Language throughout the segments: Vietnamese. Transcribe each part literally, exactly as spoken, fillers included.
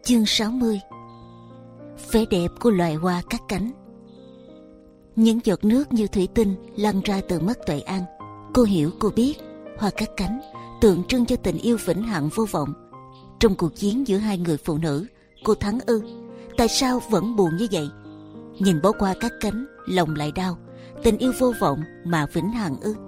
Chương sáu mươi. Vẻ đẹp của loài hoa cắt cánh. Những giọt nước như thủy tinh lăn ra từ mắt Tuệ An. Cô hiểu, cô biết, hoa cắt cánh tượng trưng cho tình yêu vĩnh hằng vô vọng. Trong cuộc chiến giữa hai người phụ nữ, cô thắng ư? Tại sao vẫn buồn như vậy? Nhìn bó hoa cắt cánh, lòng lại đau. Tình yêu vô vọng mà vĩnh hằng ư?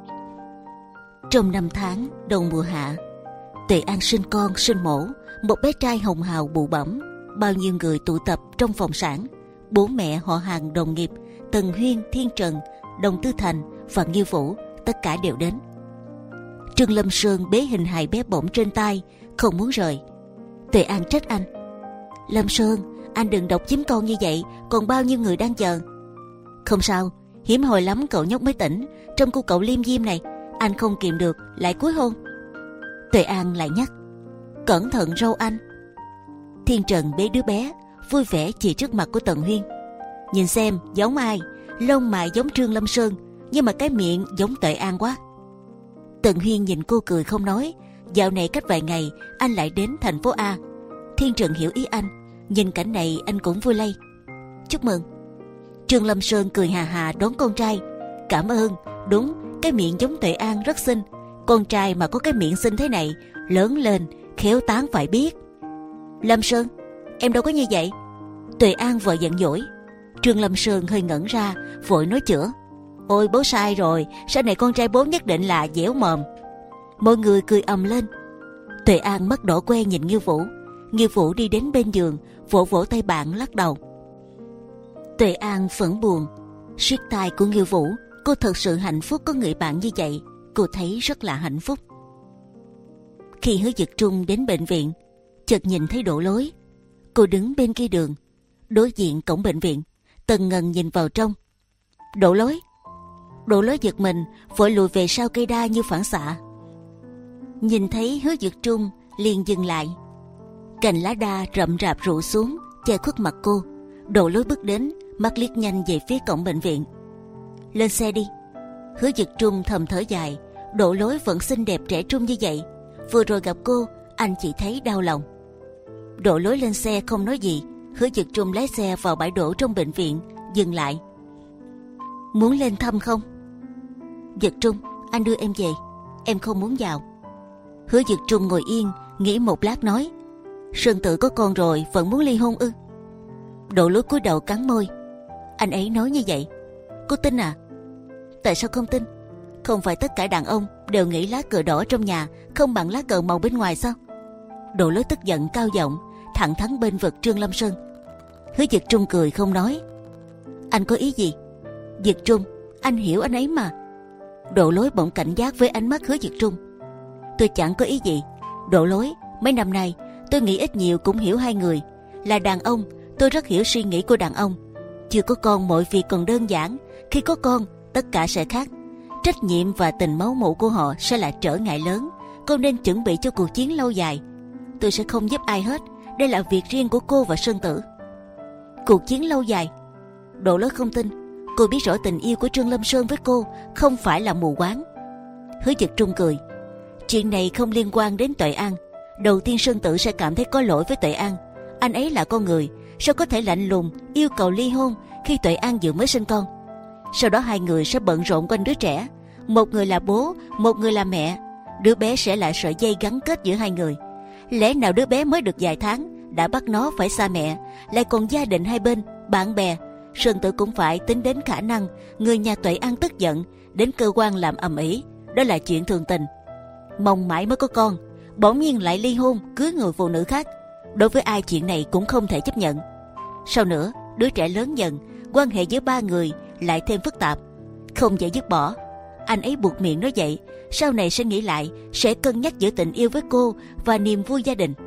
Trong năm tháng đầu mùa hạ, Tuệ An sinh con, sinh mổ một bé trai hồng hào bụ bẫm. Bao nhiêu người tụ tập trong phòng sản, bố mẹ, họ hàng, đồng nghiệp, Tần Huyên, Thiên Trần, Đồng Tư Thành và Nghiêu Vũ, tất cả đều đến. Trương Lâm Sơn bế hình hài bé bỏng trên tay, không muốn rời. Tuệ An trách anh: Lâm Sơn, anh đừng độc chiếm con như vậy, còn bao nhiêu người đang chờ. Không sao, hiếm hồi lắm cậu nhóc mới tỉnh. Trong cô cậu liêm diêm này, anh không kìm được lại cúi hôn. Tuệ An lại nhắc: Cẩn thận râu anh. Thiên Trần bế đứa bé, vui vẻ chỉ trước mặt của Tần Huyên: Nhìn xem giống ai, lông mày giống Trương Lâm Sơn, nhưng mà cái miệng giống Tuệ An quá. Tần Huyên nhìn cô cười không nói. Dạo này cách vài ngày anh lại đến thành phố A. Thiên Trần hiểu ý anh, nhìn cảnh này anh cũng vui lây: Chúc mừng. Trương Lâm Sơn cười hà hà đón con trai: Cảm ơn. Đúng, cái miệng giống Tuệ An rất xinh. Con trai mà có cái miệng xinh thế này, lớn lên khéo tán phải biết. Lâm Sơn, em đâu có như vậy. Tuệ An vợ giận dỗi. Trương Lâm Sơn hơi ngẩn ra, vội nói chữa: Ôi bố sai rồi, sau này con trai bố nhất định là dẻo mồm. Mọi người cười ầm lên. Tuệ An mắt đỏ que nhìn Nghiêu Vũ. Nghiêu Vũ đi đến bên giường, vỗ vỗ tay bạn lắc đầu. Tuệ An vẫn buồn, siết tay của Nghiêu Vũ. Cô thật sự hạnh phúc có người bạn như vậy. Cô thấy rất là hạnh phúc. Khi Hứa Dực Trung đến bệnh viện, chợt nhìn thấy Đỗ Lối. Cô đứng bên kia đường, đối diện cổng bệnh viện. Tần Ngân nhìn vào trong. Đỗ Lối. Đỗ Lối giật mình, vội lùi về sau cây đa như phản xạ. Nhìn thấy Hứa Dực Trung liền dừng lại. Cành lá đa rậm rạp rủ xuống che khuất mặt cô. Đỗ Lối bước đến, mắt liếc nhanh về phía cổng bệnh viện. Lên xe đi. Hứa Dực Trung thầm thở dài. Đỗ Lối vẫn xinh đẹp trẻ trung như vậy. Vừa rồi gặp cô, anh chỉ thấy đau lòng. Đỗ Lối lên xe không nói gì. Hứa Dực Trung lái xe vào bãi đỗ trong bệnh viện, dừng lại. Muốn lên thăm không? Dực Trung, anh đưa em về. Em không muốn vào. Hứa Dực Trung ngồi yên, nghĩ một lát nói: Sơn Tự có con rồi vẫn muốn ly hôn ư? Đỗ Lối cúi đầu cắn môi. Anh ấy nói như vậy, cô tin à? Tại sao không tin? Không phải tất cả đàn ông đều nghĩ lá cờ đỏ trong nhà không bằng lá cờ màu bên ngoài sao? Đỗ Lối tức giận cao giọng, thẳng thắn bên vực Trương Lâm Sơn. Hứa Dực Trung cười không nói. Anh có ý gì? Dực Trung, anh hiểu anh ấy mà. Đỗ Lối bỗng cảnh giác với ánh mắt Hứa Dực Trung. Tôi chẳng có ý gì. Đỗ Lối, mấy năm nay tôi nghĩ ít nhiều cũng hiểu hai người. Là đàn ông, tôi rất hiểu suy nghĩ của đàn ông. Chưa có con mọi việc còn đơn giản, khi có con tất cả sẽ khác. Trách nhiệm và tình máu mủ của họ sẽ là trở ngại lớn. Cô nên chuẩn bị cho cuộc chiến lâu dài. Tôi sẽ không giúp ai hết, đây là việc riêng của cô và Sơn Tử. Cuộc chiến lâu dài? Đỗ Lối không tin. Cô biết rõ tình yêu của Trương Lâm Sơn với cô không phải là mù quáng. Hứa Dực Trung cười. Chuyện này không liên quan đến Tuệ An. Đầu tiên Sơn Tử sẽ cảm thấy có lỗi với Tuệ An. Anh ấy là con người, sao có thể lạnh lùng yêu cầu ly hôn khi Tuệ An vừa mới sinh con. Sau đó hai người sẽ bận rộn quanh đứa trẻ. Một người là bố, một người là mẹ. Đứa bé sẽ là sợi dây gắn kết giữa hai người. Lẽ nào đứa bé mới được vài tháng đã bắt nó phải xa mẹ, lại còn gia đình hai bên, bạn bè. Sơn Tử cũng phải tính đến khả năng người nhà Tuệ An tức giận đến cơ quan làm ầm ĩ. Đó là chuyện thường tình. Mong mãi mới có con, bỗng nhiên lại ly hôn cưới người phụ nữ khác. Đối với ai chuyện này cũng không thể chấp nhận. Sau nữa đứa trẻ lớn dần, quan hệ giữa ba người lại thêm phức tạp, không dễ dứt bỏ. Anh ấy buộc miệng nói vậy, sau này sẽ nghĩ lại, sẽ cân nhắc giữa tình yêu với cô và niềm vui gia đình.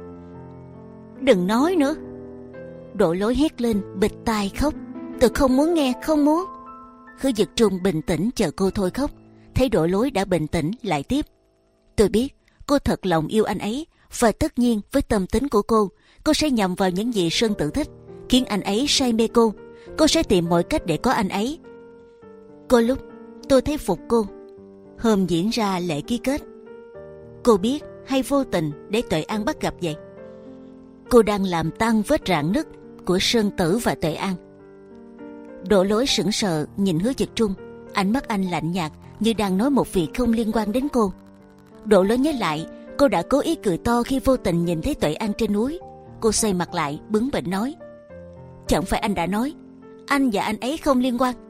Đừng nói nữa. Đỗ Lối hét lên, bịt tai khóc. Tôi không muốn nghe, không muốn. Hứa Dực Trung bình tĩnh chờ cô thôi khóc. Thấy Đỗ Lối đã bình tĩnh lại tiếp. Tôi biết cô thật lòng yêu anh ấy, và tất nhiên với tâm tính của cô, cô sẽ nhầm vào những gì Sơn Tử thích, khiến anh ấy say mê cô. Cô sẽ tìm mọi cách để có anh ấy. Có lúc tôi thấy phục cô. Hôm diễn ra lễ ký kết, cô biết hay vô tình để Tuệ An bắt gặp vậy? cô đang làm tan vết rạn nứt của Sơn Tử và Tuệ An. Đỗ Lối sững sờ nhìn Hứa Dực Trung, ánh mắt anh lạnh nhạt như đang nói một việc không liên quan đến cô. Đỗ Lối nhớ lại cô đã cố ý cười to khi vô tình nhìn thấy Tuệ An trên núi. Cô xoay mặt lại bướng bỉnh nói: chẳng phải anh đã nói anh và anh ấy không liên quan?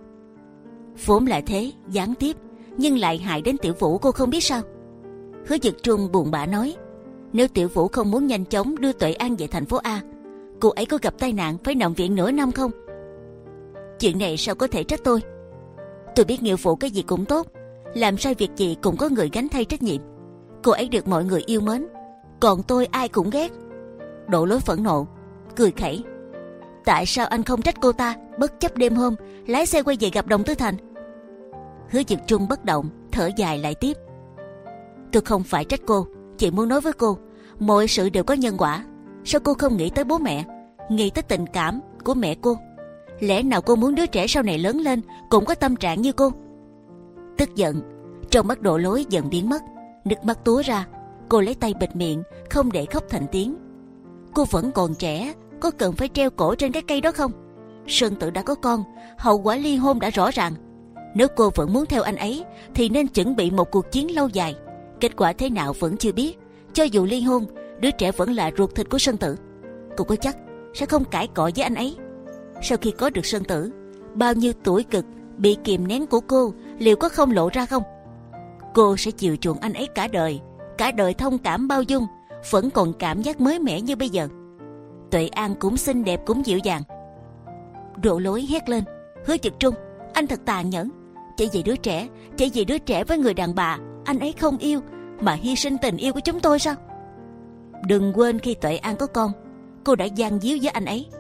Vốn là thế, gián tiếp, nhưng lại hại đến Tiểu Vũ, cô không biết sao? Hứa Dực Trung buồn bã nói: nếu Tiểu Vũ không muốn nhanh chóng đưa Tuệ An về thành phố A, cô ấy có gặp tai nạn phải nằm viện nửa năm không? Chuyện này sao có thể trách tôi? Tôi biết nghĩa vụ cái gì cũng tốt, làm sai việc gì cũng có người gánh thay trách nhiệm. Cô ấy được mọi người yêu mến, còn tôi ai cũng ghét. Đỗ Lối phẫn nộ, cười khẩy: tại sao anh không trách cô ta, bất chấp đêm hôm lái xe quay về gặp Đồng Tư Thành? Hứa Dực Trung bất động, thở dài lại tiếp: tôi không phải trách cô, chỉ muốn nói với cô, mọi sự đều có nhân quả. Sao cô không nghĩ tới bố mẹ, nghĩ tới tình cảm của mẹ cô? Lẽ nào cô muốn đứa trẻ sau này lớn lên cũng có tâm trạng như cô? Tức giận, trong mắt Đỗ Lối dần biến mất, nước mắt túa ra. Cô lấy tay bịt miệng, không để khóc thành tiếng. Cô vẫn còn trẻ, có cần phải treo cổ trên cái cây đó không? Sơn Tử đã có con, hậu quả ly hôn đã rõ ràng. Nếu cô vẫn muốn theo anh ấy thì nên chuẩn bị một cuộc chiến lâu dài. Kết quả thế nào vẫn chưa biết. Cho dù ly hôn, đứa trẻ vẫn là ruột thịt của Sơn Tử. Cô có chắc sẽ không cãi cọ với anh ấy? Sau khi có được Sơn Tử, bao nhiêu tuổi cực bị kìm nén của cô liệu có không lộ ra không? Cô sẽ chiều chuộng anh ấy cả đời, cả đời thông cảm bao dung, vẫn còn cảm giác mới mẻ như bây giờ. Tuệ An cũng xinh đẹp cũng dịu dàng. Đỗ Lối hét lên: Hứa Dực Trung, anh thật tàn nhẫn. Chỉ vì đứa trẻ, chỉ vì đứa trẻ với người đàn bà anh ấy không yêu mà hy sinh tình yêu của chúng tôi sao? Đừng quên khi Tuệ An có con, cô đã gian díu với anh ấy.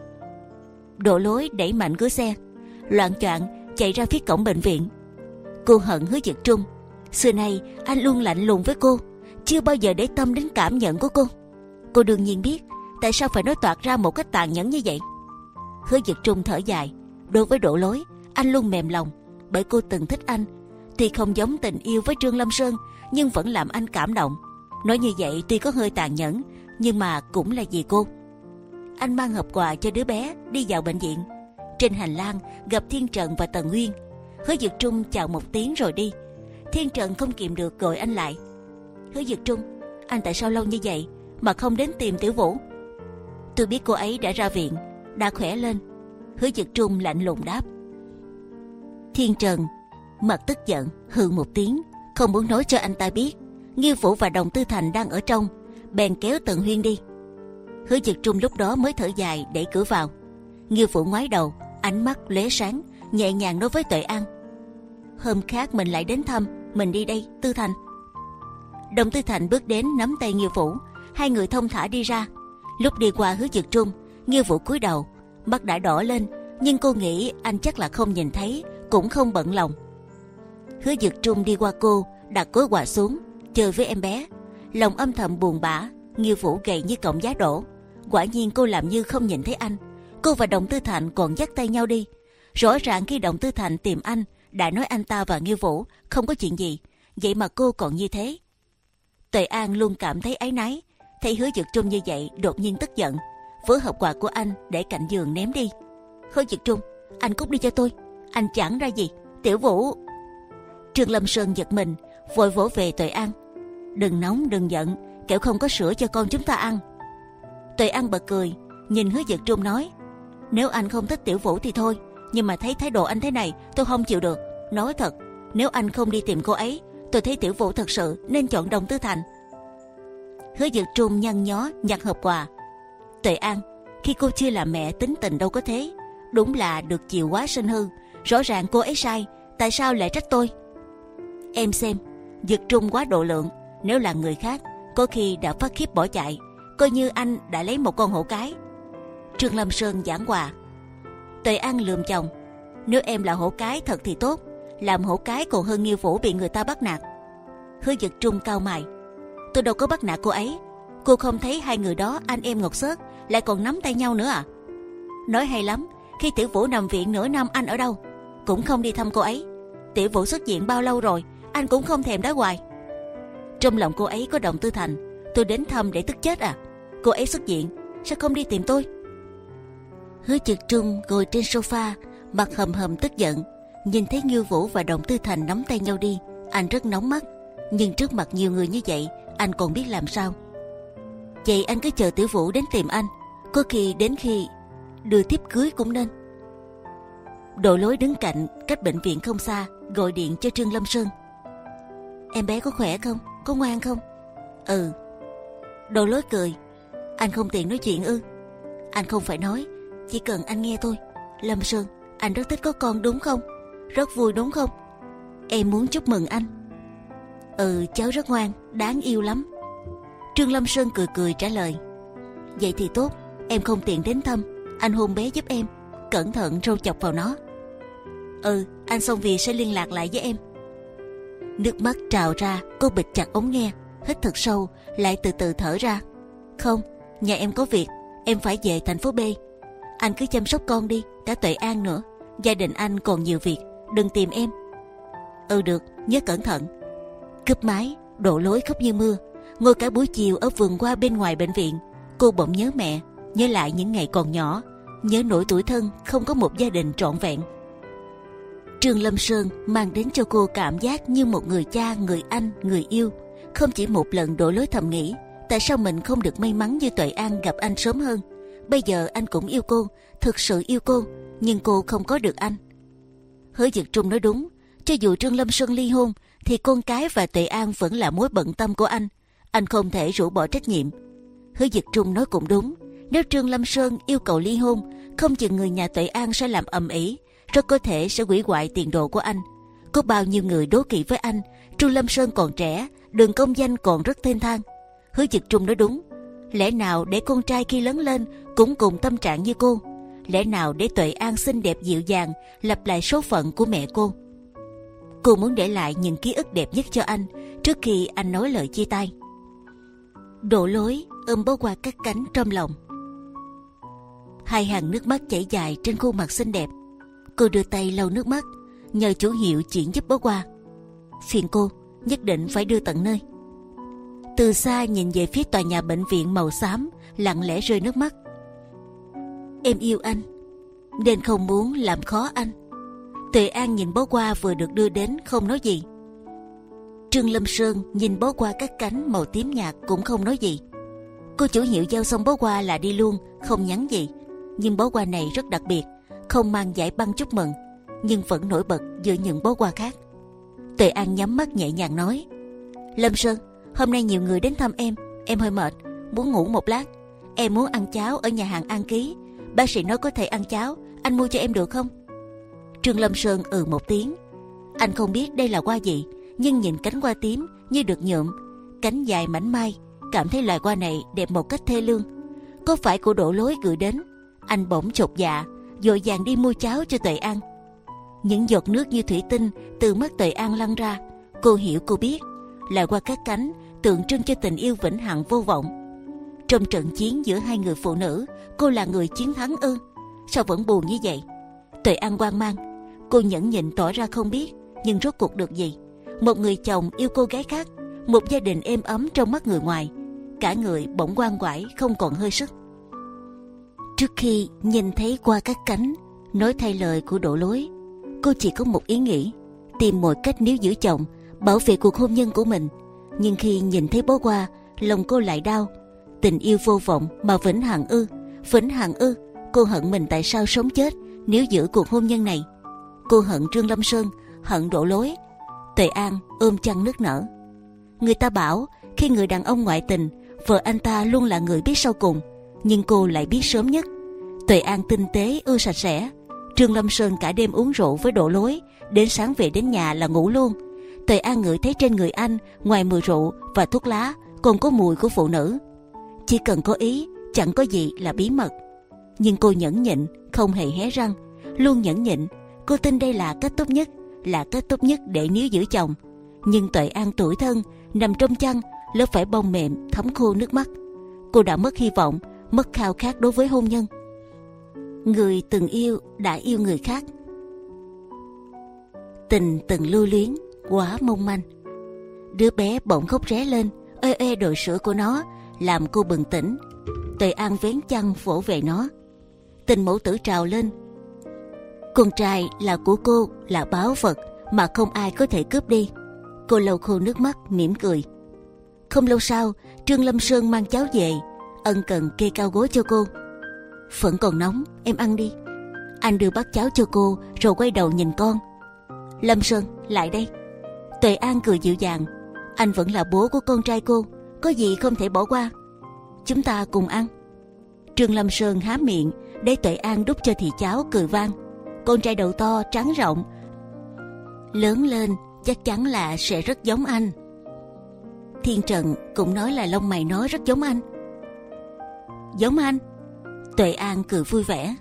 Đỗ Lối đẩy mạnh cửa xe, loạng choạng chạy ra phía cổng bệnh viện. Cô hận Hứa Dực Trung. Xưa nay anh luôn lạnh lùng với cô, chưa bao giờ để tâm đến cảm nhận của cô. Cô đương nhiên biết tại sao phải nói toạc ra một cách tàn nhẫn như vậy. Hứa Dực Trung thở dài. Đối với Đỗ Lối, anh luôn mềm lòng, bởi cô từng thích anh. Tuy không giống tình yêu với Trương Lâm Sơn, nhưng vẫn làm anh cảm động. Nói như vậy tuy có hơi tàn nhẫn, nhưng mà cũng là vì cô. Anh mang hộp quà cho đứa bé đi vào bệnh viện. Trên hành lang gặp Thiên Trần và Tần Nguyên. Hứa Dực Trung chào một tiếng rồi đi. Thiên Trần không kìm được gọi anh lại: Hứa Dực Trung, anh tại sao lâu như vậy mà không đến tìm Tiểu Vũ? Tôi biết cô ấy đã ra viện, đã khỏe lên. Hứa Dực Trung lạnh lùng đáp. Thiên Trần mặt tức giận hừ một tiếng, không muốn nói cho anh ta biết Nghiêu Vũ và Đồng Tư Thành đang ở trong, bèn kéo Tần Huyên đi. Hứa Dực Trung lúc đó mới thở dài đẩy cửa vào. Nghiêu Vũ ngoái đầu, ánh mắt lóe sáng, nhẹ nhàng nói với Tuệ An: hôm khác mình lại đến thăm, mình đi đây, Tư Thành. Đồng Tư Thành bước đến nắm tay Nghiêu Vũ, hai người thông thả đi ra. Lúc đi qua Hứa Dực Trung, Nghiêu Vũ cúi đầu, mắt đã đỏ lên, nhưng cô nghĩ anh chắc là không nhìn thấy, cũng không bận lòng. Hứa Dực Trung đi qua cô, đặt cối quà xuống, chơi với em bé. Lòng âm thầm buồn bã. Nghiêu Vũ gầy như cọng giá đổ. Quả nhiên cô làm như không nhìn thấy anh. Cô và Đồng Tư Thành còn dắt tay nhau đi. Rõ ràng khi Đồng Tư Thành tìm anh, đã nói anh ta và Nghiêu Vũ không có chuyện gì, vậy mà cô còn như thế. Tuệ An luôn cảm thấy áy náy, thấy Hứa Dực Trung như vậy đột nhiên tức giận, vớ hộp quà của anh để cạnh giường ném đi. Hứa Dực Trung, anh cút đi cho tôi, anh chẳng ra gì. Tiểu Vũ. Trương Lâm Sơn giật mình, vội vỗ về Tuệ An: đừng nóng đừng giận, kẻo không có sữa cho con chúng ta ăn. Tuệ An bật cười, nhìn Hứa Dực Trung nói: nếu anh không thích Tiểu Vũ thì thôi, nhưng mà thấy thái độ anh thế này tôi không chịu được. Nói thật, nếu anh không đi tìm cô ấy, tôi thấy Tiểu Vũ thật sự nên chọn Đồng Tư Thành. Hứa Dực Trung nhăn nhó nhặt hộp quà. Tuệ An, khi cô chưa làm mẹ tính tình đâu có thế, đúng là được chiều quá sinh hư. Rõ ràng cô ấy sai, tại sao lại trách tôi? Em xem, Dực Trung quá độ lượng, nếu là người khác có khi đã phát khiếp bỏ chạy, coi như anh đã lấy một con hổ cái. Trương Lâm Sơn giảng hòa. Tuệ An lườm chồng: nếu em là hổ cái thật thì tốt, làm hổ cái còn hơn Nghiêu Vũ bị người ta bắt nạt. Hứa Dực Trung cau mày: tôi đâu có bắt nạt cô ấy, cô không thấy hai người đó anh em ngọt xớt, lại còn nắm tay nhau nữa à? Nói hay lắm, khi Tiểu Vũ nằm viện nửa năm anh ở đâu? Cũng không đi thăm cô ấy. Tiểu Vũ xuất viện bao lâu rồi, anh cũng không thèm đá hoài. Trong lòng cô ấy có Đồng Tư Thành, tôi đến thăm để tức chết à? Cô ấy xuất viện, sao không đi tìm tôi? Hứa Trực Trung ngồi trên sofa, mặt hầm hầm tức giận. Nhìn thấy Ngưu Vũ và Đồng Tư Thành nắm tay nhau đi, anh rất nóng mắt. Nhưng trước mặt nhiều người như vậy, anh còn biết làm sao? Vậy anh cứ chờ Tiểu Vũ đến tìm anh, có khi đến khi đưa thiếp cưới cũng nên. Độ Lối đứng cạnh, cách bệnh viện không xa, gọi điện cho Trương Lâm Sơn. Em bé có khỏe không? Có ngoan không? Ừ. Độ Lối cười. Anh không tiện nói chuyện ư? Anh không phải nói, chỉ cần anh nghe thôi. Lâm Sơn, anh rất thích có con đúng không? Rất vui đúng không? Em muốn chúc mừng anh. Ừ, cháu rất ngoan, đáng yêu lắm. Trương Lâm Sơn cười cười trả lời. Vậy thì tốt, em không tiện đến thăm, anh hôn bé giúp em, cẩn thận râu chọc vào nó. Ừ, anh xong việc sẽ liên lạc lại với em. Nước mắt trào ra, cô bịt chặt ống nghe, hít thật sâu, lại từ từ thở ra. Không, nhà em có việc, em phải về thành phố B. Anh cứ chăm sóc con đi, cả Tuệ An nữa. Gia đình anh còn nhiều việc, đừng tìm em. Ừ được, nhớ cẩn thận. Cúp máy, Độ Lối khóc như mưa. Ngồi cả buổi chiều ở vườn hoa bên ngoài bệnh viện, cô bỗng nhớ mẹ, nhớ lại những ngày còn nhỏ, nhớ nỗi tủi thân không có một gia đình trọn vẹn. Trương Lâm Sơn mang đến cho cô cảm giác như một người cha, người anh, người yêu. Không chỉ một lần Độ Lối thầm nghĩ, tại sao mình không được may mắn như Tuệ An gặp anh sớm hơn. Bây giờ anh cũng yêu cô, thực sự yêu cô, nhưng cô không có được anh. Hứa Dực Trung nói đúng, cho dù Trương Lâm Sơn ly hôn, thì con cái và Tuệ An vẫn là mối bận tâm của anh. Anh không thể rũ bỏ trách nhiệm. Hứa Dực Trung nói cũng đúng, nếu Trương Lâm Sơn yêu cầu ly hôn, không chừng người nhà Tuệ An sẽ làm ầm ĩ, rất có thể sẽ hủy hoại tiền đồ của anh. Có bao nhiêu người đố kỵ với anh. Trương Lâm Sơn còn trẻ, đường công danh còn rất thênh thang. Hứa Dực Trung nói đúng, lẽ nào để con trai khi lớn lên cũng cùng tâm trạng như cô? Lẽ nào để Tuệ An xinh đẹp dịu dàng lặp lại số phận của mẹ cô? Cô muốn để lại những ký ức đẹp nhất cho anh trước khi anh nói lời chia tay. Độ Lối ôm bó hoa cắt cánh trong lòng. Hai hàng nước mắt chảy dài trên khuôn mặt xinh đẹp. Cô đưa tay lau nước mắt, nhờ chủ hiệu chuyển giúp bó hoa. Phiền cô, nhất định phải đưa tận nơi. Từ xa nhìn về phía tòa nhà bệnh viện màu xám, lặng lẽ rơi nước mắt. Em yêu anh, nên không muốn làm khó anh. Tuệ An nhìn bó hoa vừa được đưa đến không nói gì. Trương Lâm Sơn nhìn bó hoa cắt cánh màu tím nhạt cũng không nói gì. Cô chủ hiệu giao xong bó hoa là đi luôn, không nhắn gì. Nhưng bó hoa này rất đặc biệt, không mang dải băng chúc mừng, nhưng vẫn nổi bật giữa những bó hoa khác. Tuệ An nhắm mắt nhẹ nhàng nói: Lâm Sơn, hôm nay nhiều người đến thăm em, em hơi mệt, muốn ngủ một lát. Em muốn ăn cháo ở nhà hàng An Ký, bác sĩ nói có thể ăn cháo, anh mua cho em được không? Trương Lâm Sơn ừ một tiếng. Anh không biết đây là hoa gì, nhưng nhìn cánh hoa tím như được nhuộm, cánh dài mảnh mai, cảm thấy loài hoa này đẹp một cách thê lương. Có phải của Độ Lối gửi đến? Anh bỗng chột dạ, vội vàng đi mua cháo cho Tuệ An. Những giọt nước như thủy tinh từ mắt Tuệ An lăn ra. Cô hiểu, cô biết, loài hoa cắt cánh tượng trưng cho tình yêu vĩnh hằng vô vọng. Trong trận chiến giữa hai người phụ nữ, cô là người chiến thắng ư? Sao vẫn buồn như vậy? Tuệ An hoang mang. Cô nhẫn nhịn tỏ ra không biết, nhưng rốt cuộc được gì? Một người chồng yêu cô gái khác, một gia đình êm ấm trong mắt người ngoài, cả người bỗng ngoan quải không còn hơi sức. Trước khi nhìn thấy hoa cắt cánh nói thay lời của Độ Lối, cô chỉ có một ý nghĩ: tìm mọi cách níu giữ chồng, bảo vệ cuộc hôn nhân của mình. Nhưng khi nhìn thấy bó hoa, lòng cô lại đau. Tình yêu vô vọng mà vĩnh hằng ư? Vĩnh hằng ư? Cô hận mình tại sao sống chết níu giữ cuộc hôn nhân này. Cô hận Trương Lâm Sơn, hận Độ Lối. Tuệ An ôm chăn nức nở. Người ta bảo khi người đàn ông ngoại tình, vợ anh ta luôn là người biết sau cùng, nhưng cô lại biết sớm nhất. Tuệ An tinh tế, ưa sạch sẽ. Trương Lâm Sơn cả đêm uống rượu với Độ Lối, đến sáng về đến nhà là ngủ luôn. Tuệ An ngửi thấy trên người anh ngoài mùi rượu và thuốc lá còn có mùi của phụ nữ. Chỉ cần có ý, chẳng có gì là bí mật. Nhưng cô nhẫn nhịn, không hề hé răng, luôn nhẫn nhịn. Cô tin đây là cách tốt nhất, là cách tốt nhất để níu giữ chồng. Nhưng Tuệ An tủi thân, nằm trong chăn, lớp vải bông mềm thấm khô nước mắt. Cô đã mất hy vọng, mất khao khát đối với hôn nhân. Người từng yêu đã yêu người khác. Tình từng lưu luyến, quá mong manh. Đứa bé bỗng khóc ré lên, ê ê đồi sữa của nó làm cô bừng tỉnh. Tuệ An vén chăn vỗ về nó. Tình mẫu tử trào lên. Con trai là của cô, là báu vật mà không ai có thể cướp đi. Cô lau khô nước mắt mỉm cười. Không lâu sau, Trương Lâm Sơn mang cháo về, ân cần kê cao gối cho cô. Vẫn còn nóng, em ăn đi. Anh đưa bát cháo cho cô rồi quay đầu nhìn con. Lâm Sơn, lại đây. Tuệ An cười dịu dàng. Anh vẫn là bố của con trai cô, có gì không thể bỏ qua. Chúng ta cùng ăn. Trương Lâm Sơn há miệng để Tuệ An đút cho thì cháo, cười vang. Con trai đầu to trắng rộng, lớn lên chắc chắn là sẽ rất giống anh. Thiên Trần cũng nói là lông mày nó rất giống anh. Giống anh? Tuệ An cười vui vẻ.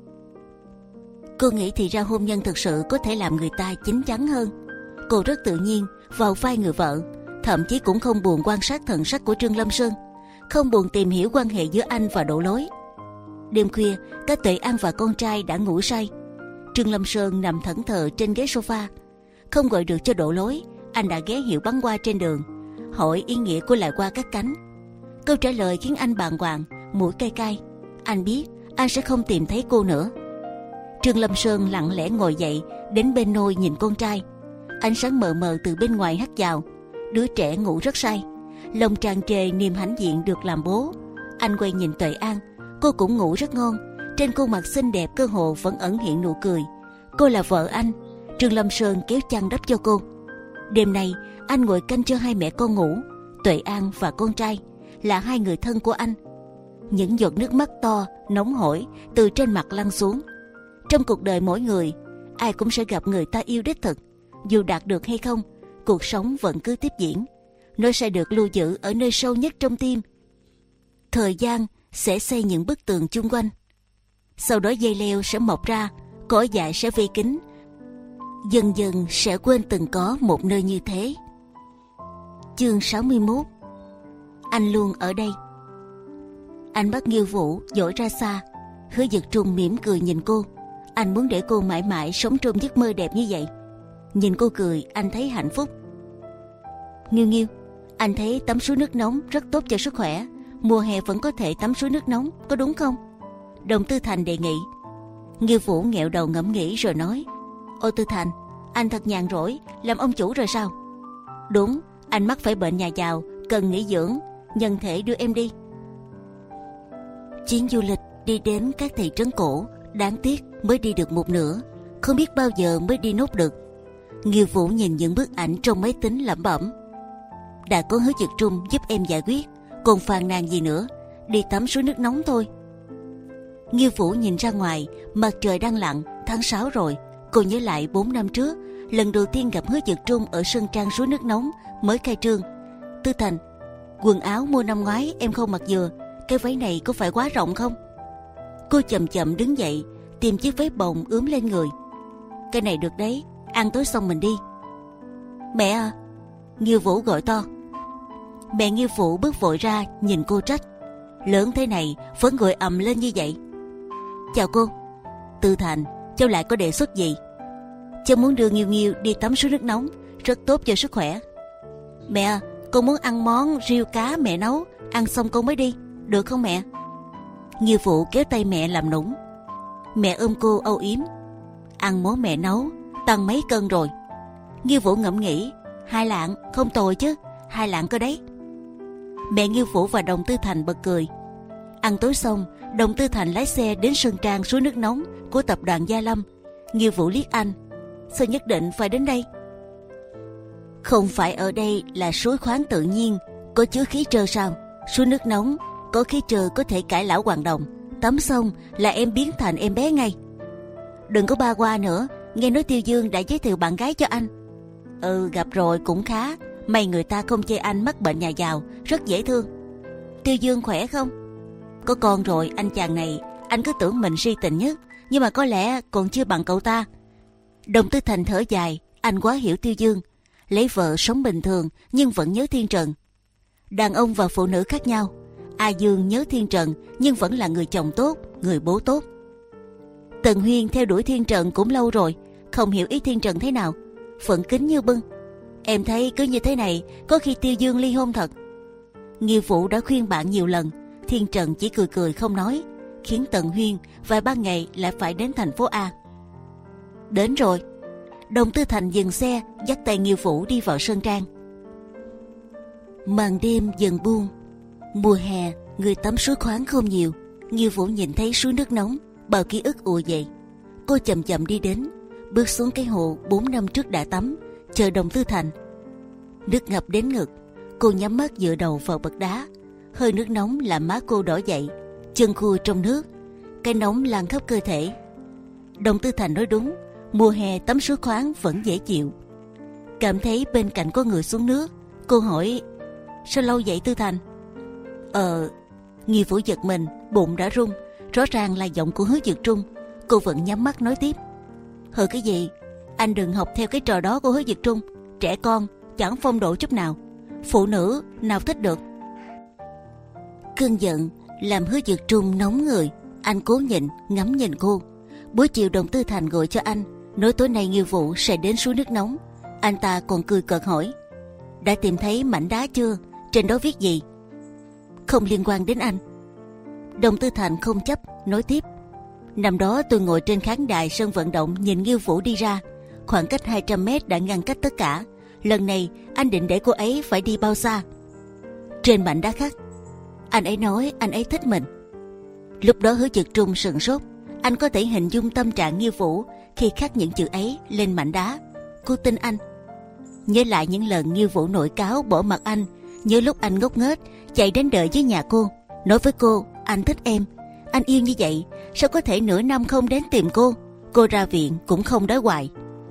Cô nghĩ thì ra hôn nhân thực sự có thể làm người ta chín chắn hơn. Cô rất tự nhiên vào vai người vợ, thậm chí cũng không buồn quan sát thần sắc của Trương Lâm Sơn, không buồn tìm hiểu quan hệ giữa anh và Đỗ Lối. Đêm khuya, cả Tuệ An và con trai đã ngủ say. Trương Lâm Sơn nằm thẫn thờ trên ghế sofa, không gọi được cho Đỗ Lối. Anh đã ghé hiệu bắn qua trên đường, hỏi ý nghĩa của lại qua cắt cánh. Câu trả lời khiến anh bàng hoàng, mũi cay cay. Anh biết anh sẽ không tìm thấy cô nữa. Trương Lâm Sơn lặng lẽ ngồi dậy, đến bên nôi nhìn con trai. Ánh sáng mờ mờ từ bên ngoài hắt vào. Đứa trẻ ngủ rất say, lòng tràn trề niềm hãnh diện được làm bố. Anh quay nhìn Tuệ An, cô cũng ngủ rất ngon. Trên khuôn mặt xinh đẹp cơ hồ vẫn ẩn hiện nụ cười. Cô là vợ anh. Trương Lâm Sơn kéo chăn đắp cho cô. Đêm nay anh ngồi canh cho hai mẹ con ngủ. Tuệ An và con trai là hai người thân của anh. Những giọt nước mắt to nóng hổi từ trên mặt lăn xuống. Trong cuộc đời mỗi người, ai cũng sẽ gặp người ta yêu đích thực. Dù đạt được hay không, cuộc sống vẫn cứ tiếp diễn. Nó sẽ được lưu giữ ở nơi sâu nhất trong tim. Thời gian sẽ xây những bức tường chung quanh. Sau đó dây leo sẽ mọc ra, cỏ dại sẽ vây kín. Dần dần sẽ quên từng có một nơi như thế. Chương sáu mươi mốt. Anh luôn ở đây. Anh bắt Nghiêu Vũ dỗi ra xa. Hứa Dực Trung mỉm cười nhìn cô. Anh muốn để cô mãi mãi sống trong giấc mơ đẹp như vậy. Nhìn cô cười, anh thấy hạnh phúc. Nghiêu Nghiêu, anh thấy tắm suối nước nóng rất tốt cho sức khỏe. Mùa hè vẫn có thể tắm suối nước nóng, có đúng không? Đồng Tư Thành đề nghị. Nghiêu Vũ nghẹo đầu ngẫm nghĩ rồi nói: Ô Tư Thành, anh thật nhàn rỗi, làm ông chủ rồi sao? Đúng, anh mắc phải bệnh nhà giàu, cần nghỉ dưỡng, nhân thể đưa em đi. Chuyến du lịch đi đến các thị trấn cổ, đáng tiếc mới đi được một nửa, không biết bao giờ mới đi nốt được. Nghiêu Vũ nhìn những bức ảnh trong máy tính lẩm bẩm: đã có Hứa Dực Trung giúp em giải quyết, còn phàn nàn gì nữa, đi tắm suối nước nóng thôi. Nghiêu Vũ nhìn ra ngoài, mặt trời đang lặn, tháng sáu rồi. Cô nhớ lại bốn năm trước, lần đầu tiên gặp Hứa Dực Trung ở sân trang suối nước nóng mới khai trương. Tư Thành, quần áo mua năm ngoái em không mặc vừa, cái váy này có phải quá rộng không? Cô chậm chậm đứng dậy, tìm chiếc váy bồng ướm lên người. Cái này được đấy, ăn tối xong mình đi. Mẹ à! Nghiêu Vũ gọi to. Mẹ Nghiêu Vũ bước vội ra nhìn cô trách: lớn thế này vẫn gọi ầm lên như vậy. Chào cô. Tư Thành, cháu lại có đề xuất gì? Cháu muốn đưa Nghiêu Nghiêu đi tắm suối nước nóng, rất tốt cho sức khỏe. Mẹ, con muốn ăn món riêu cá mẹ nấu, ăn xong con mới đi, được không mẹ? Nghiêu Vũ kéo tay mẹ làm nũng. Mẹ ôm cô âu yếm. Ăn món mẹ nấu, tăng mấy cân rồi. Nghiêu Vũ ngẫm nghĩ, hai lạng không tồi chứ, hai lạng cơ đấy. Mẹ Nghiêu Vũ và Đồng Tư Thành bật cười. Ăn tối xong, Đồng Tư Thành lái xe đến sân trang suối nước nóng của tập đoàn Gia Lâm. Nghiêu Vũ liếc anh: sao nhất định phải đến đây? Không phải ở đây là suối khoáng tự nhiên, có chứa khí trơ sao? Suối nước nóng có khí trơ có thể cải lão hoàng đồng, tắm xong là em biến thành em bé ngay. Đừng có ba qua nữa, nghe nói Tiêu Dương đã giới thiệu bạn gái cho anh. Ừ, gặp rồi cũng khá, may người ta không chê anh mắc bệnh nhà giàu, rất dễ thương. Tiêu Dương khỏe không? Có con rồi, anh chàng này, anh cứ tưởng mình si tình nhất, nhưng mà có lẽ còn chưa bằng cậu ta. Đồng Tư Thành thở dài, anh quá hiểu Tiêu Dương, lấy vợ sống bình thường nhưng vẫn nhớ Thiên Trần. Đàn ông và phụ nữ khác nhau, A Dương nhớ Thiên Trần nhưng vẫn là người chồng tốt, người bố tốt. Tần Huyên theo đuổi Thiên Trần cũng lâu rồi, không hiểu ý Thiên Trần thế nào, phận kính như bưng. Em thấy cứ như thế này, có khi Tiêu Dương ly hôn thật. Nghiêu Vũ đã khuyên bạn nhiều lần, Thiên Trần chỉ cười cười không nói, khiến Tần Huyên vài ba ngày lại phải đến thành phố A. Đến rồi. Đồng Tư Thành dừng xe, dắt tay Nghiêu Vũ đi vào sân trang. Màn đêm dần buông. Mùa hè, người tắm suối khoáng không nhiều. Nghiêu Vũ nhìn thấy suối nước nóng, bao ký ức ùa dậy. Cô chậm chậm đi đến, bước xuống cái hồ bốn năm trước đã tắm, chờ Đồng Tư Thành. Nước ngập đến ngực, cô nhắm mắt dựa đầu vào bậc đá. Hơi nước nóng làm má cô đỏ dậy, chân khô trong nước, cái nóng lan khắp cơ thể. Đồng Tư Thành nói đúng, mùa hè tắm suối khoáng vẫn dễ chịu. Cảm thấy bên cạnh có người xuống nước, cô hỏi: sao lâu vậy Tư Thành? Ờ, Nghiêu Vũ giật mình, bụng đã rung, rõ ràng là giọng của Hứa Dực Trung. Cô vẫn nhắm mắt nói tiếp: hờ cái gì? Anh đừng học theo cái trò đó của Hứa Dực Trung, trẻ con, chẳng phong độ chút nào, phụ nữ nào thích được. Cơn giận làm Hứa Dực Trung nóng người, anh cố nhịn ngắm nhìn cô. Buổi chiều Đồng Tư Thành gọi cho anh, nói tối nay Nghiêu Vũ sẽ đến suối nước nóng. Anh ta còn cười cợt hỏi: đã tìm thấy mảnh đá chưa? Trên đó viết gì? Không liên quan đến anh. Đồng Tư Thành không chấp, nói tiếp: năm đó tôi ngồi trên khán đài sân vận động nhìn Nghiêu Vũ đi ra, khoảng cách hai trăm mét đã ngăn cách tất cả. Lần này anh định để cô ấy phải đi bao xa? Trên mảnh đá khắc. Anh ấy nói anh ấy thích mình. Lúc đó Hứa Dực Trung sửng sốt. Anh có thể hình dung tâm trạng Nghiêu Vũ khi khắc những chữ ấy lên mảnh đá. Cô tin anh. Nhớ lại những lần Nghiêu Vũ nổi cáo bỏ mặc anh, nhớ lúc anh ngốc nghếch chạy đến đợi dưới nhà cô, nói với cô anh thích em, anh yêu như vậy, sao có thể nửa năm không đến tìm cô? Cô ra viện cũng không đói hoài.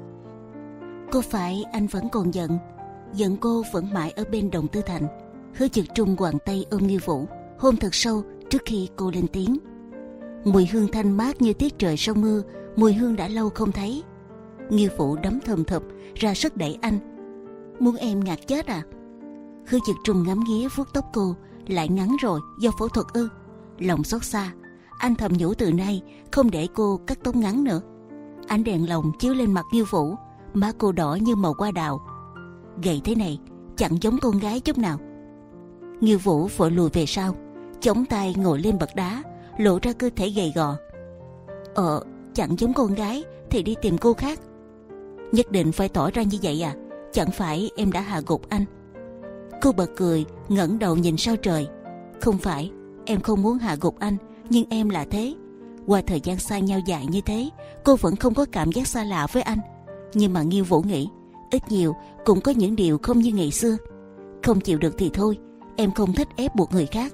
Có phải anh vẫn còn giận? Giận cô vẫn mãi ở bên Đồng Tư Thành. Hứa Dực Trung quàng tay ôm Nghiêu Vũ, hôn thật sâu trước khi cô lên tiếng. Mùi hương thanh mát như tiết trời sau mưa, mùi hương đã lâu không thấy. Nghiêu Vũ đấm thầm thập ra sức đẩy anh. Muốn em ngạt chết à? Hứa Dực Trung ngắm nghía vuốt tóc cô, lại ngắn rồi, do phẫu thuật ư? Lòng xót xa, anh thầm nhủ từ nay không để cô cắt tóc ngắn nữa. Ánh đèn lồng chiếu lên mặt Nghiêu Vũ, má cô đỏ như màu hoa đào. Gầy thế này chẳng giống con gái chút nào. Nghiêu Vũ vội lùi về sau, chống tay ngồi lên bậc đá, lộ ra cơ thể gầy gò. Ờ, chẳng giống con gái thì đi tìm cô khác. Nhất định phải tỏ ra như vậy à? Chẳng phải em đã hạ gục anh? Cô bật cười, ngẩng đầu nhìn sao trời. Không phải, em không muốn hạ gục anh, nhưng em là thế. Qua thời gian xa nhau dài như thế, cô vẫn không có cảm giác xa lạ với anh. Nhưng mà Nghiêu Vũ nghĩ, ít nhiều cũng có những điều không như ngày xưa. Không chịu được thì thôi, em không thích ép buộc người khác.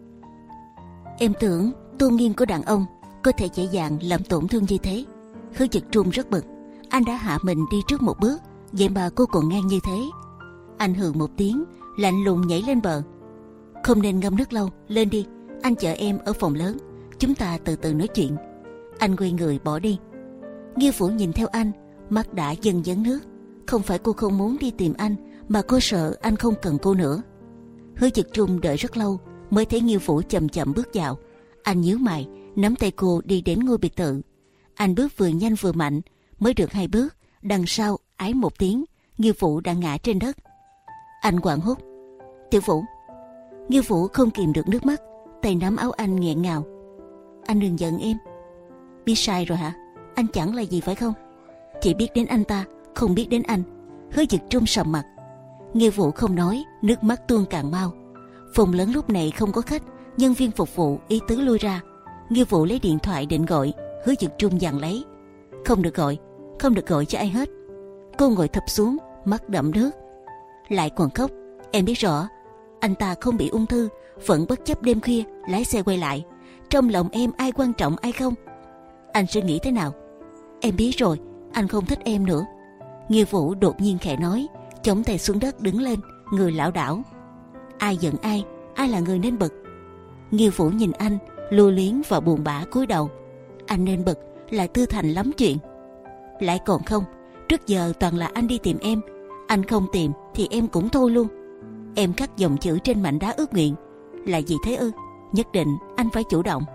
Em tưởng tôn nghiêm của đàn ông có thể dễ dàng làm tổn thương như thế. Hứa Dực Trung rất bực, anh đã hạ mình đi trước một bước, vậy mà cô còn ngang như thế. Anh hừ một tiếng, lạnh lùng nhảy lên bờ. Không nên ngâm nước lâu, lên đi, anh chờ em ở phòng lớn, chúng ta từ từ nói chuyện. Anh quay người bỏ đi. Nghiêu Vũ nhìn theo anh, mắt đã dần dấn nước. Không phải cô không muốn đi tìm anh, mà cô sợ anh không cần cô nữa. Hứa Dực Trung đợi rất lâu mới thấy Nghiêu Vũ chậm chậm bước vào. Anh nhíu mày, nắm tay cô đi đến ngôi biệt thự. Anh bước vừa nhanh vừa mạnh, mới được hai bước, đằng sau ái một tiếng, Nghiêu Vũ đã ngã trên đất. Anh hoảng hốt: Tiểu Vũ. Nghiêu Vũ không kìm được nước mắt, tay nắm áo anh nghẹn ngào. Anh đừng giận em. Biết sai rồi hả? Anh chẳng là gì phải không? Chỉ biết đến anh ta, không biết đến anh. Hứa Dực Trung sầm mặt. Nghiêu Vũ không nói, nước mắt tuôn càng mau. Phòng lớn lúc này không có khách, nhân viên phục vụ ý tứ lui ra. Nghiêu Vũ lấy điện thoại định gọi, Hứa Dực Trung dằn lấy. Không được gọi, không được gọi cho ai hết. Cô ngồi thập xuống, mắt đẫm nước, lại còn khóc. Em biết rõ anh ta không bị ung thư, vẫn bất chấp đêm khuya lái xe quay lại. Trong lòng em ai quan trọng ai không? Anh sẽ nghĩ thế nào? Em biết rồi, anh không thích em nữa. Nghiêu Vũ đột nhiên khẽ nói, chống tay xuống đất đứng lên, người lảo đảo. Ai giận ai, ai là người nên bực? Nghiêu Vũ nhìn anh, lưu luyến và buồn bã cúi đầu. Anh nên bực là Tư Thành lắm chuyện. Lại còn không, trước giờ toàn là anh đi tìm em. Anh không tìm thì em cũng thôi luôn. Em khắc dòng chữ trên mảnh đá ước nguyện là gì thế ư? Nhất định anh phải chủ động.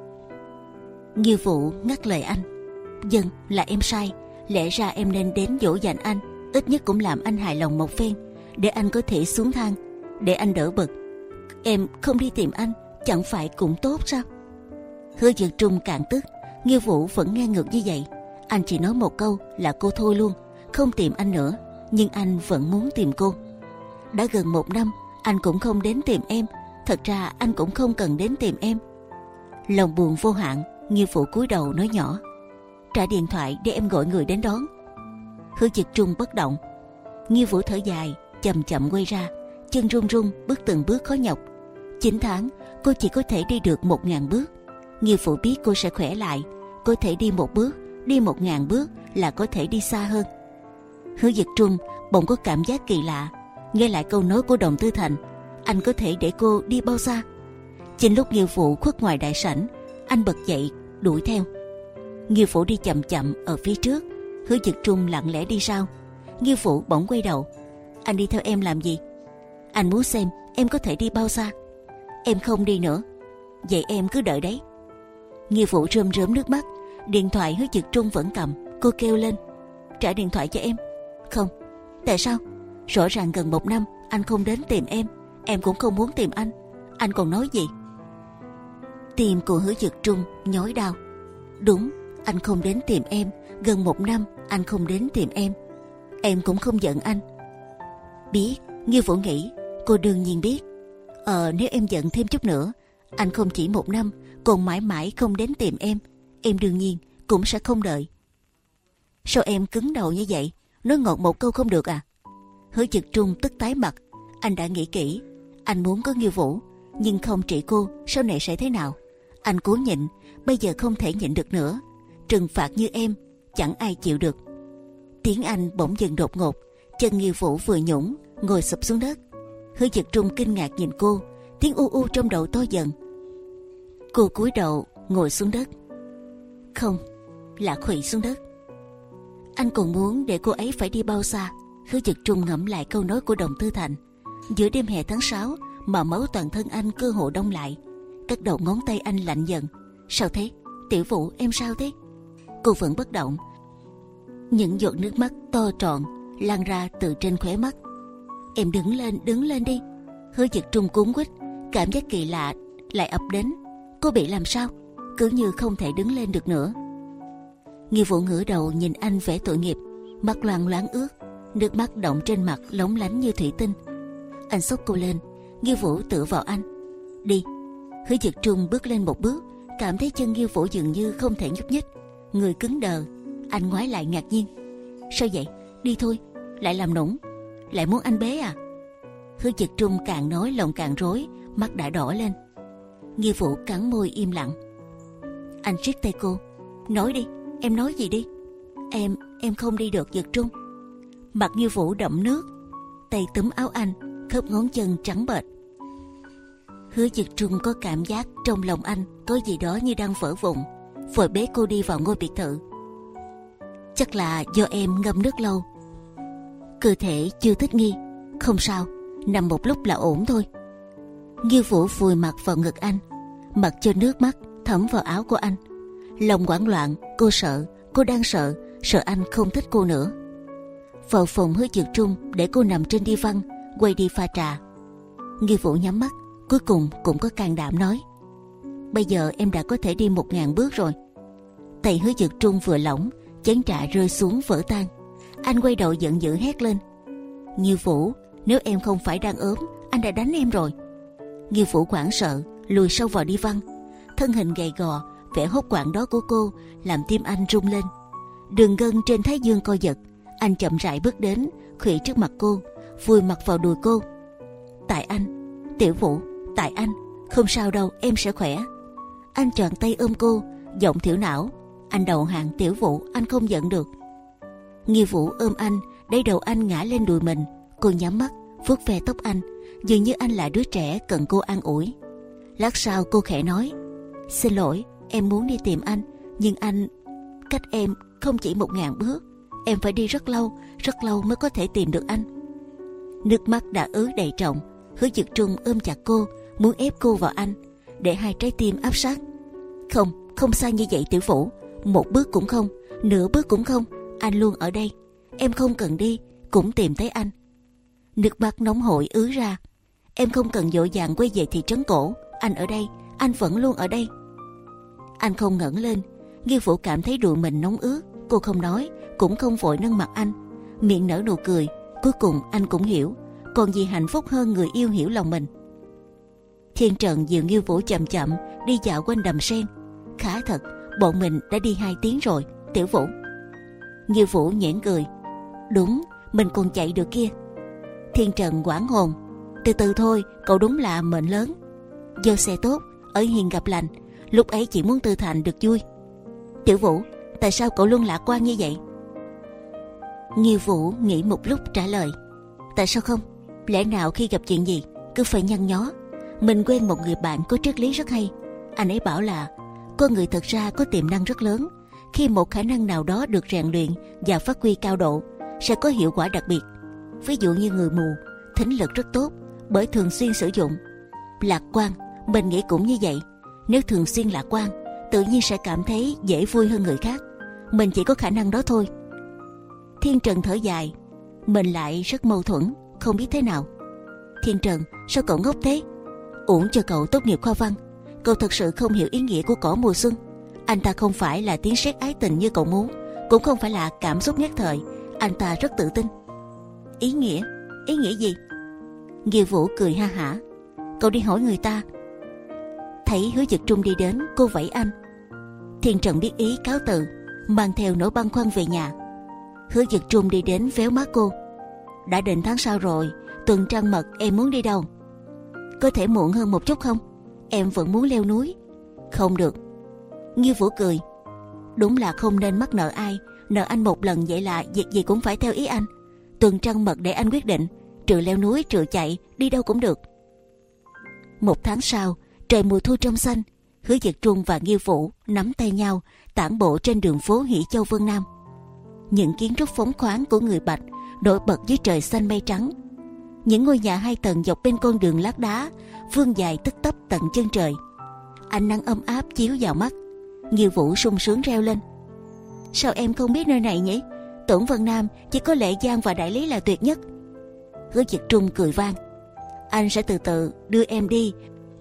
Nghiêu Vũ ngắt lời anh. Dân là em sai, lẽ ra em nên đến dỗ dành anh, ít nhất cũng làm anh hài lòng một phen, để anh có thể xuống thang, để anh đỡ bực. Em không đi tìm anh chẳng phải cũng tốt sao? Hứa Dực Trung càng tức, Nghiêu Vũ vẫn ngang ngược như vậy. Anh chỉ nói một câu là cô thôi luôn, không tìm anh nữa. Nhưng anh vẫn muốn tìm cô. Đã gần một năm anh cũng không đến tìm em. Thật ra anh cũng không cần đến tìm em. Lòng buồn vô hạn, Nghiêu Vũ cúi đầu nói nhỏ: trả điện thoại để em gọi người đến đón. Hứa Dực Trung bất động. Nghiêu Vũ thở dài, chậm chậm quay ra, chân run run bước từng bước khó nhọc. Chín tháng cô chỉ có thể đi được một ngàn bước. Nghiêu Vũ biết cô sẽ khỏe lại, có thể đi một bước, đi một ngàn bước là có thể đi xa hơn. Hứa Dực Trung bỗng có cảm giác kỳ lạ. Nghe lại câu nói của Đồng Tư Thành, anh có thể để cô đi bao xa? Chính lúc Nghiêu Vũ khuất ngoài đại sảnh, anh bật dậy đuổi theo. Nghiêu Vũ đi chậm chậm ở phía trước, Hứa Dực Trung lặng lẽ đi sau. Nghiêu Vũ bỗng quay đầu: anh đi theo em làm gì? Anh muốn xem em có thể đi bao xa. Em không đi nữa. Vậy em cứ đợi đấy. Nghiêu Vũ rơm rớm nước mắt. Điện thoại Hứa Dực Trung vẫn cầm. Cô kêu lên: trả điện thoại cho em. Không. Tại sao? Rõ ràng gần một năm anh không đến tìm em, em cũng không muốn tìm anh. Anh còn nói gì? Tim của Hứa Dực Trung nhói đau. Đúng, anh không đến tìm em. Gần một năm anh không đến tìm em. Em cũng không giận anh. Biết. Nghiêu Vũ nghĩ. Cô đương nhiên biết. Ờ nếu em giận thêm chút nữa, anh không chỉ một năm, còn mãi mãi không đến tìm em, em đương nhiên cũng sẽ không đợi. Sao em cứng đầu như vậy? Nói ngọt một câu không được à? Hứa Dực Trung tức tái mặt. Anh đã nghĩ kỹ. Anh muốn có Nghiêu Vũ, nhưng không trị cô sau này sẽ thế nào? Anh cố nhịn, bây giờ không thể nhịn được nữa. Trừng phạt như em chẳng ai chịu được. Tiếng Anh bỗng dừng đột ngột. Chân Nghiêu Vũ vừa nhũng, ngồi sụp xuống đất. Hứa Dực Trung kinh ngạc nhìn cô. Tiếng u u trong đầu to dần. Cô cúi đầu ngồi xuống đất. Không, là khuỵu xuống đất. Anh còn muốn để cô ấy phải đi bao xa? Hứa Dực Trung ngẫm lại câu nói của Đồng Tư Thành. Giữa đêm hè tháng sáu mà máu toàn thân anh cơ hồ đông lại. Các đầu ngón tay anh lạnh dần. Sao thế? Tiểu Vũ, em sao thế? Cô vẫn bất động. Những giọt nước mắt to tròn lan ra từ trên khóe mắt. Em đứng lên, đứng lên đi. Hứa Dực Trung cuống quýt. Cảm giác kỳ lạ lại ập đến. Cô bị làm sao? Cứ như không thể đứng lên được nữa. Nghiêu Vũ ngửa đầu nhìn anh vẻ tội nghiệp, mắt loang loáng ướt, nước mắt đọng trên mặt lóng lánh như thủy tinh. Anh xốc cô lên. Nghiêu Vũ tựa vào anh. Đi. Hứa Dực Trung bước lên một bước, cảm thấy chân Nghiêu Vũ dường như không thể nhúc nhích, người cứng đờ. Anh ngoái lại ngạc nhiên. Sao vậy? Đi thôi. Lại làm nũng? Lại muốn anh bế à? Hứa Dực Trung càng nói lòng càng rối, mắt đã đỏ lên. Nghiêu Vũ cắn môi im lặng. Anh siết tay cô. Nói đi, em nói gì đi. Em, em không đi được Dực Trung. Mặt Nghiêu Vũ đẫm nước, tay túm áo anh, khớp ngón chân trắng bệch. Hứa Dực Trung có cảm giác trong lòng anh có gì đó như đang vỡ vụn, vội bế cô đi vào ngôi biệt thự. Chắc là do em ngâm nước lâu, cơ thể chưa thích nghi. Không sao, nằm một lúc là ổn thôi. Nghiêu Vũ vùi mặt vào ngực anh, mặc cho nước mắt thấm vào áo của anh. Lòng hoảng loạn, cô sợ, cô đang sợ, sợ anh không thích cô nữa. Vào phòng Hứa Dực Trung để cô nằm trên đi văn, quay đi pha trà. Nghiêu Vũ nhắm mắt, cuối cùng cũng có can đảm nói: bây giờ em đã có thể đi một ngàn bước rồi. Tay Hứa Dực Trung vừa lỏng, chén trà rơi xuống vỡ tan. Anh quay đầu giận dữ hét lên: Nghiêu Vũ, nếu em không phải đang ốm, anh đã đánh em rồi. Nghiêu Vũ hoảng sợ lùi sâu vào đi văn. Thân hình gầy gò, vẻ hốt hoảng đó của cô làm tim anh rung lên. Đường gân trên thái dương co giật. Anh chậm rãi bước đến, khuỵu trước mặt cô, vùi mặt vào đùi cô. Tại anh, Tiểu Vũ, tại anh, không sao đâu, em sẽ khỏe. Anh tròn tay ôm cô, giọng thiểu não: anh đầu hàng Tiểu Vũ, anh không giận được. Nghiêu Vũ ôm anh, đẩy đầu anh ngã lên đùi mình. Cô nhắm mắt, vuốt ve tóc anh, dường như anh là đứa trẻ cần cô an ủi. Lát sau cô khẽ nói: xin lỗi, em muốn đi tìm anh, nhưng anh cách em không chỉ một ngàn bước, em phải đi rất lâu, rất lâu mới có thể tìm được anh. Nước mắt đã ứ đầy tròng. Hứa Dực Trung ôm chặt cô, muốn ép cô vào anh, để hai trái tim áp sát. Không, không xa như vậy Tiểu Vũ, một bước cũng không, nửa bước cũng không. Anh luôn ở đây, em không cần đi cũng tìm thấy anh. Nước mắt nóng hổi ứ ra. Em không cần vội vàng quay về thị trấn cổ. Anh ở đây, anh vẫn luôn ở đây. Anh không ngẩng lên. Nghiêu Vũ cảm thấy đùi mình nóng ướt. Cô không nói, cũng không vội nâng mặt anh, miệng nở nụ cười. Cuối cùng anh cũng hiểu, còn gì hạnh phúc hơn người yêu hiểu lòng mình. Thiên Trần dìu Nghiêu Vũ chậm chậm đi dạo quanh đầm sen. Khá thật, bọn mình đã đi hai tiếng rồi, Tiểu Vũ. Nghiêu Vũ nhoẻn cười. Đúng, mình còn chạy được kia. Thiên Trần hoảng hồn. Từ từ thôi, cậu đúng là mệnh lớn. Do xe tốt, ở hiền gặp lành. Lúc ấy chỉ muốn Tư Thành được vui. Tiểu Vũ, tại sao cậu luôn lạc quan như vậy? Nghiêu Vũ nghĩ một lúc trả lời. Tại sao không? Lẽ nào khi gặp chuyện gì cứ phải nhăn nhó? Mình quen một người bạn có triết lý rất hay. Anh ấy bảo là con người thật ra có tiềm năng rất lớn. Khi một khả năng nào đó được rèn luyện và phát huy cao độ, sẽ có hiệu quả đặc biệt. Ví dụ như người mù, thính lực rất tốt bởi thường xuyên sử dụng. Lạc quan, mình nghĩ cũng như vậy. Nếu thường xuyên lạc quan, tự nhiên sẽ cảm thấy dễ vui hơn người khác. Mình chỉ có khả năng đó thôi. Thiên Trần thở dài. Mình lại rất mâu thuẫn, không biết thế nào. Thiên Trần, sao cậu ngốc thế? Uổng cho cậu tốt nghiệp khoa văn. Cậu thật sự không hiểu ý nghĩa của cỏ mùa xuân. Anh ta không phải là tiếng sét ái tình như cậu muốn, cũng không phải là cảm xúc nhất thời. Anh ta rất tự tin. Ý nghĩa? Ý nghĩa gì? Nghiêu Vũ cười ha hả. Cậu đi hỏi người ta. Thấy Hứa Dực Trung đi đến, cô vẫy anh. Thiên Trần biết ý cáo từ, mang theo nỗi băn khoăn về nhà. Hứa Dực Trung đi đến véo má cô. Đã định tháng sau rồi, tuần trăng mật em muốn đi đâu? Có thể muộn hơn một chút không? Em vẫn muốn leo núi. Không được. Nghiêu Vũ cười. Đúng là không nên mắc nợ ai. Nợ anh một lần vậy là việc gì cũng phải theo ý anh. Tuần trăng mật để anh quyết định. Trừ leo núi, trừ chạy, đi đâu cũng được. Một tháng sau, trời mùa thu trong xanh, Hứa Dực Trung và Nghiêu Vũ nắm tay nhau tản bộ trên đường phố Hỷ Châu Vân Nam. Những kiến trúc phóng khoáng của người Bạch nổi bật dưới trời xanh mây trắng. Những ngôi nhà hai tầng dọc bên con đường lát đá vươn dài tức tắp tận chân trời. Ánh nắng ấm áp chiếu vào mắt. Nghiêu Vũ sung sướng reo lên. Sao em không biết nơi này nhỉ? Tưởng Vân Nam chỉ có Lệ Giang và Đại Lý là tuyệt nhất. Hứa Dực Trung cười vang. Anh sẽ từ từ đưa em đi,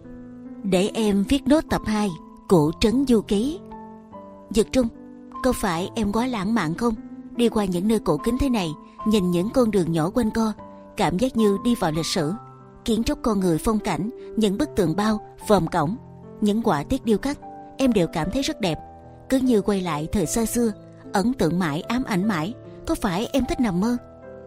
để em viết nốt tập hai Cổ Trấn Du Ký. Dực Trung, có phải em quá lãng mạn không? Đi qua những nơi cổ kính thế này, nhìn những con đường nhỏ quanh co, cảm giác như đi vào lịch sử. Kiến trúc, con người, phong cảnh, những bức tường bao, vòm cổng, những họa tiết điêu khắc, em đều cảm thấy rất đẹp. Cứ như quay lại thời xa xưa, ấn tượng mãi, ám ảnh mãi. Có phải em thích nằm mơ?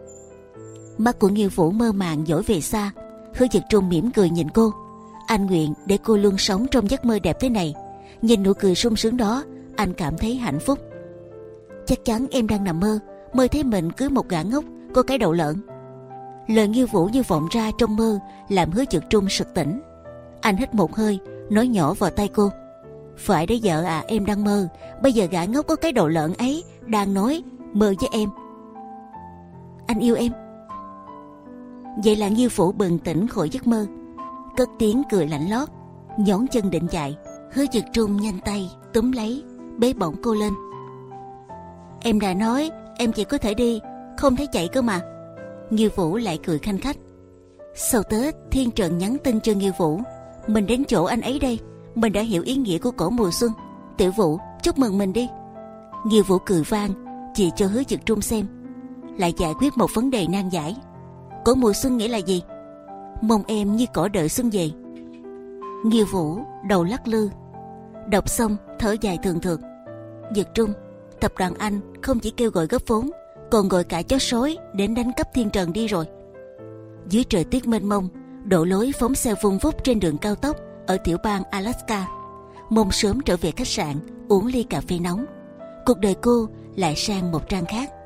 Mắt của Nghiêu Vũ mơ màng dõi về xa. Hứa Dực Trung mỉm cười nhìn cô. Anh nguyện để cô luôn sống trong giấc mơ đẹp thế này. Nhìn nụ cười sung sướng đó, anh cảm thấy hạnh phúc. Chắc chắn em đang nằm mơ, mơ thấy mình cưới một gã ngốc có cái đầu lợn. Lời Nghiêu Vũ như vọng ra trong mơ, làm Hứa Dực Trung sực tỉnh. Anh hít một hơi, nói nhỏ vào tai cô. Phải đấy vợ à, em đang mơ. Bây giờ gã ngốc có cái đầu lợn ấy đang nói mơ với em. Anh yêu em. Vậy là Nghiêu Vũ bừng tỉnh khỏi giấc mơ, cất tiếng cười lạnh lót, nhón chân định chạy. Hứa Dực Trung nhanh tay túm lấy, bế bổng cô lên. Em đã nói em chỉ có thể đi, không thể chạy cơ mà. Nghiêu Vũ lại cười khanh khách. Sau Tết, Thiên Trần nhắn tin cho Nghiêu Vũ. Mình đến chỗ anh ấy đây, mình đã hiểu ý nghĩa của cổ mùa xuân. Tiểu Vũ, chúc mừng mình đi. Nghiêu Vũ cười vang, chỉ cho Hứa Dực Trung xem. Lại giải quyết một vấn đề nan giải. Cổ mùa xuân nghĩa là gì? Mong em như cỏ đợi xuân về. Nghiêu Vũ đầu lắc lư, đọc xong thở dài thường thượt. Dực Trung, tập đoàn Anh không chỉ kêu gọi góp vốn, còn gọi cả chó sói đến đánh cắp Thiên Trần đi rồi. Dưới trời tuyết mênh mông, Đỗ Lối phóng xe vun vút trên đường cao tốc ở tiểu bang Alaska, mong sớm trở về khách sạn uống ly cà phê nóng. Cuộc đời cô lại sang một trang khác.